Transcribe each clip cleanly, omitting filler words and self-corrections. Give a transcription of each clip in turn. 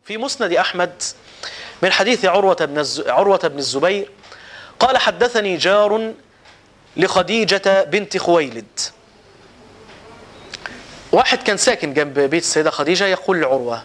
في مسند أحمد من حديث عروة بن الزبير قال حدثني جار لخديجة بنت خويلد. واحد كان ساكن جنب بيت السيدة خديجة يقول لعروة: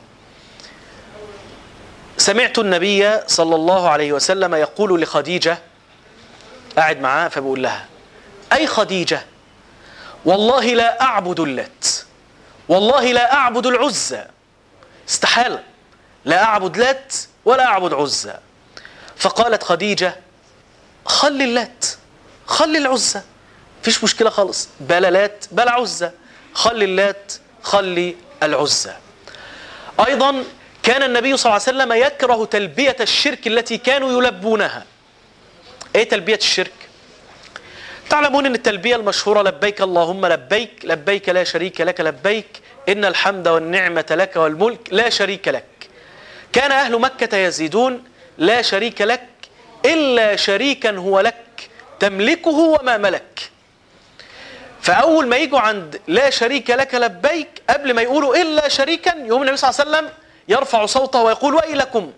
سمعت النبي صلى الله عليه وسلم يقول لخديجة، قاعد معاه فبقول لها: أي خديجة، والله لا أعبد اللات، والله لا أعبد العزى، استحالة، لا أعبد لات ولا أعبد عزى. فقالت خديجة: خلي اللات، خلي العزى، فيش مشكلة خالص، بلا لات بلا عزى، خلي اللات خلي العزى. أيضا كان النبي صلى الله عليه وسلم يكره تلبية الشرك التي كانوا يلبونها. ايه تلبية الشرك؟ تعلمون ان التلبية المشهورة لبيك اللهم لبيك، لبيك لا شريك لك لبيك، إن الحمد والنعمة لك والملك لا شريك لك. كان أهل مكة يزيدون: لا شريك لك إلا شريكا هو لك تملكه وما ملك. فأول ما يجوا عند لا شريك لك لبيك، قبل ما يقولوا إلا شريكا، يقوم النبي صلى الله عليه وسلم يرفع صوته ويقول: ويلكم،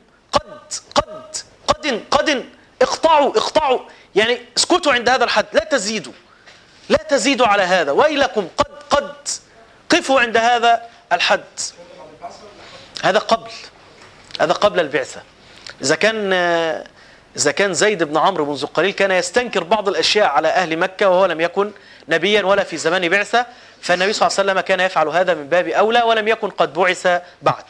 قد اقطعوا اقطعوا، يعني اسكتوا عند هذا الحد، لا تزيدوا، لا تزيدوا على هذا، ويلكم، قد قفوا عند هذا الحد. هذا قبل البعثة. إذا كان زيد بن عمرو منذ قليل كان يستنكر بعض الأشياء على أهل مكة وهو لم يكن نبيا ولا في زمان بعثة، فالنبي صلى الله عليه وسلم كان يفعل هذا من باب أولى ولم يكن قد بعث بعد.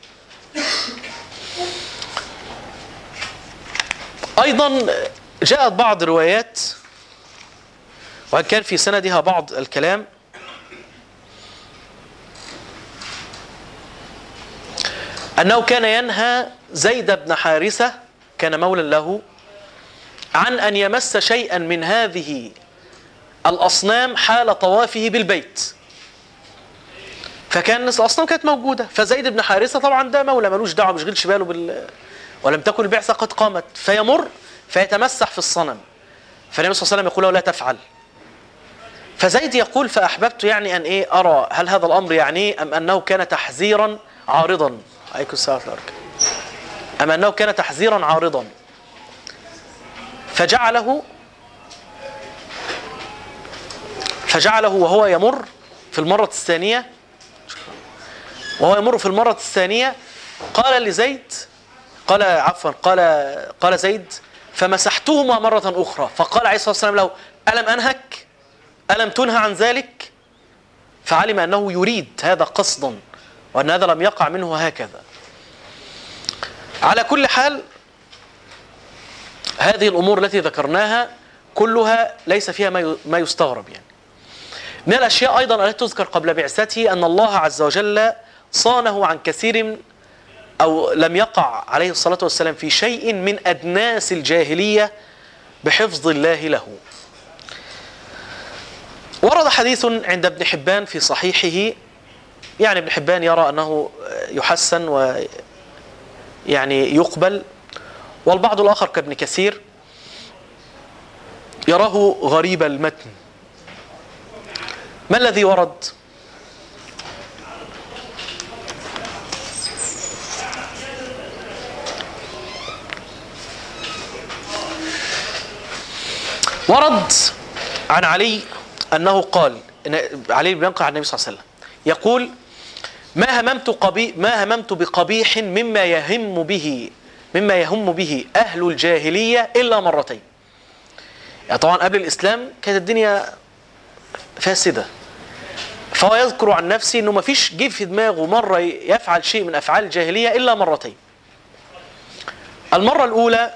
أيضا جاءت بعض روايات وإن كان في سندها بعض الكلام، أنه كان ينهى زيد بن حارثة، كان مولا له، عن أن يمس شيئا من هذه الأصنام حال طوافه بالبيت. فكان الأصنام كانت موجودة، فزيد بن حارثة طبعا ده مولى ملوش دعوه، مش غلش باله ولم تكن البعثة قد قامت، فيمر فيتمسح في الصنم، فالنبي صلى الله عليه وسلم يقول له: لا تفعل. فزيد يقول: فأحببت يعني أن أرى هل هذا الأمر يعني أم أنه كان تحذيرا عارضا. عليكم السلام ورحمة الله. أم أنه كان تحذيرا عارضا. فجعله وهو يمر في المرة الثانية قال لزيد، قال زيد: فمسحتهما مرة أخرى. فقال عليه الصلاة والسلام له: ألم أنهك؟ ألم تنهى عن ذلك؟ فعلم أنه يريد هذا قصدا وأن هذا لم يقع منه هكذا. على كل حال، هذه الأمور التي ذكرناها كلها ليس فيها ما يستغرب. يعني من الأشياء أيضا التي تذكر قبل بعثته أن الله عز وجل صانه عن كثير أو لم يقع عليه الصلاة والسلام في شيء من أدناس الجاهلية بحفظ الله له. ورد حديث عند ابن حبان في صحيحه، يعني ابن حبان يرى أنه يحسن ويعني يقبل، والبعض الآخر كابن كثير يراه غريب المتن. ما الذي ورد؟ ورد عن علي أنه قال، علي بن ينقل عن النبي صلى الله عليه وسلم يقول: ما هممت بقبيح مما يهم به أهل الجاهلية إلا مرتين. يعني طبعا قبل الإسلام كانت الدنيا فاسدة، فهو يذكر عن نفسه أنه ما فيش جه في دماغه مرة يفعل شيء من أفعال الجاهلية إلا مرتين. المرة الأولى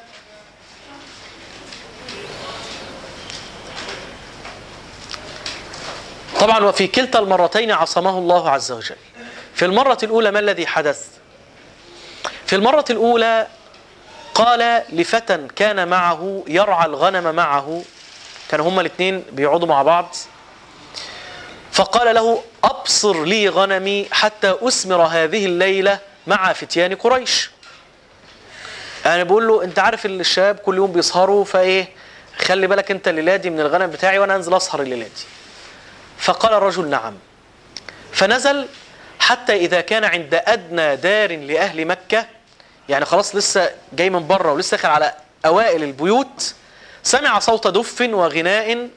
طبعا، وفي كلتا المرتين عصمه الله عز وجل. في المرة الأولى ما الذي حدث؟ في المرة الأولى قال لفتى كان معه يرعى الغنم معه، كانوا هما الاثنين بيقعدوا مع بعض، فقال له: أبصر لي غنمي حتى أسمر هذه الليلة مع فتيان قريش. يعني بقول له: أنت عارف الشباب كل يوم بيسهروا، فإيه خلي بالك أنت الليلة دي من الغنم بتاعي وأنا أنزل أسهر الليلة دي. فقال الرجل: نعم. فنزل حتى إذا كان عند أدنى دار لأهل مكة، يعني خلاص لسه جاي من بره ولسه دخل على أوائل البيوت، سمع صوت دف وغناء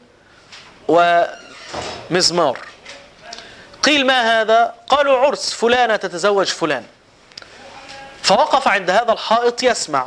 ومزمار. قيل ما هذا؟ قالوا عرس فلانة تتزوج فلان. فوقف عند هذا الحائط يسمع،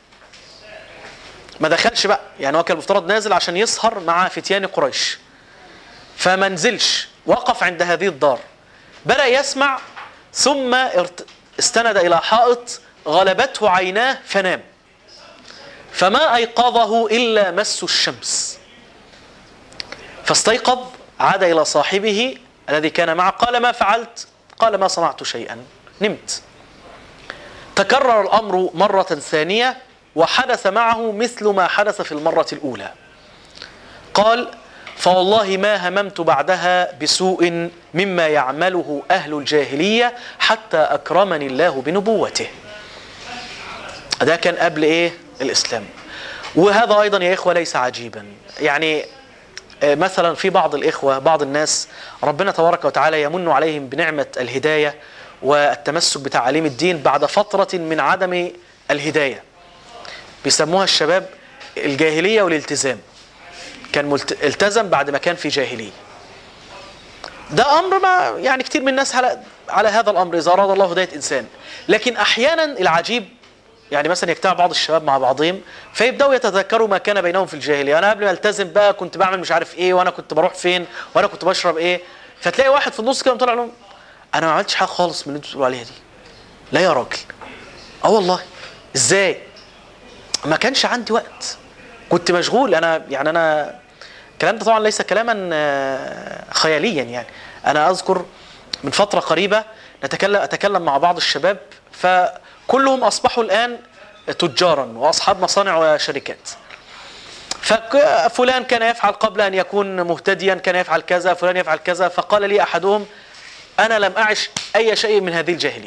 ما دخلش بقى، يعني هو كان المفترض نازل عشان يسهر مع فتيان قريش، فما نزلش، وقف عند هذه الدار، بدأ يسمع، ثم استند إلى حائط غلبته عيناه فنام، فما أيقظه إلا مس الشمس، فاستيقظ، عاد إلى صاحبه الذي كان معه، قال ما فعلت؟ قال ما صنعت شيئا، نمت. تكرر الأمر مرة ثانية وحدث معه مثل ما حدث في المرة الأولى. قال فوالله ما هممت بعدها بسوء مما يعمله أهل الجاهلية حتى أكرمني الله بنبوته. ده كان قبل إيه؟ الإسلام. وهذا أيضا يا إخوة ليس عجيبا. يعني مثلا في بعض الإخوة، بعض الناس ربنا تبارك وتعالى يمن عليهم بنعمة الهداية والتمسك بتعاليم الدين بعد فترة من عدم الهداية، بيسموها الشباب الجاهلية والالتزام. كان التزم بعد ما كان في جاهلية. ده أمر ما يعني كتير من الناس على هذا الأمر إذا أراد الله هداية إنسان. لكن أحيانا العجيب، يعني مثلا يجتمع بعض الشباب مع بعضهم فيبدأوا يتذكروا ما كان بينهم في الجاهلية. أنا قبل ما التزم بقى كنت بعمل مش عارف إيه، وأنا كنت بروح فين، وأنا كنت بشرب إيه. فتلاقي واحد في النص كده طلع لهم أنا ما عملتش حاجة خالص من اللي أنتوا بتقولوا عليها دي. لا يا راجل، والله إزاي؟ ما كانش عندي وقت، كنت مشغول. أنا الكلام ده طبعا ليس كلاما خياليا. يعني أنا أذكر من فترة قريبة أتكلم مع بعض الشباب، فكلهم أصبحوا الآن تجارا وأصحاب مصانع وشركات. ففلان كان يفعل قبل أن يكون مهتديا كان يفعل كذا، فلان يفعل كذا. فقال لي أحدهم أنا لم أعش أي شيء من هذه الجاهلية،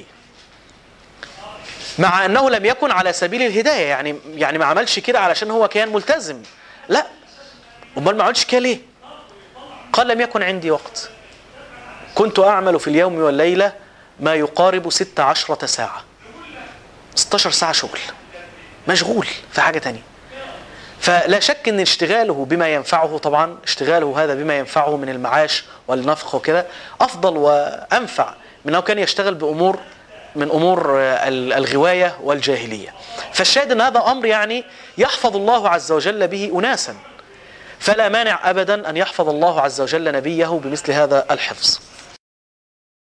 مع أنه لم يكن على سبيل الهداية. يعني ما عملش كده علشان هو كان ملتزم، لا. أمال ما عملش كده ليه؟ قال لم يكن عندي وقت، كنت أعمل في اليوم والليلة ما يقارب 16 ساعة، 16 ساعة شغل، مشغول في حاجة تانية. فلا شك أن اشتغاله بما ينفعه، طبعا اشتغاله هذا بما ينفعه من المعاش والنفقة وكده أفضل وأنفع من أنه كان يشتغل بأمور من أمور الغواية والجاهلية. فالشاهد أن هذا أمر يعني يحفظ الله عز وجل به أناسا، فلا مانع أبدا أن يحفظ الله عز وجل نبيه بمثل هذا الحفظ.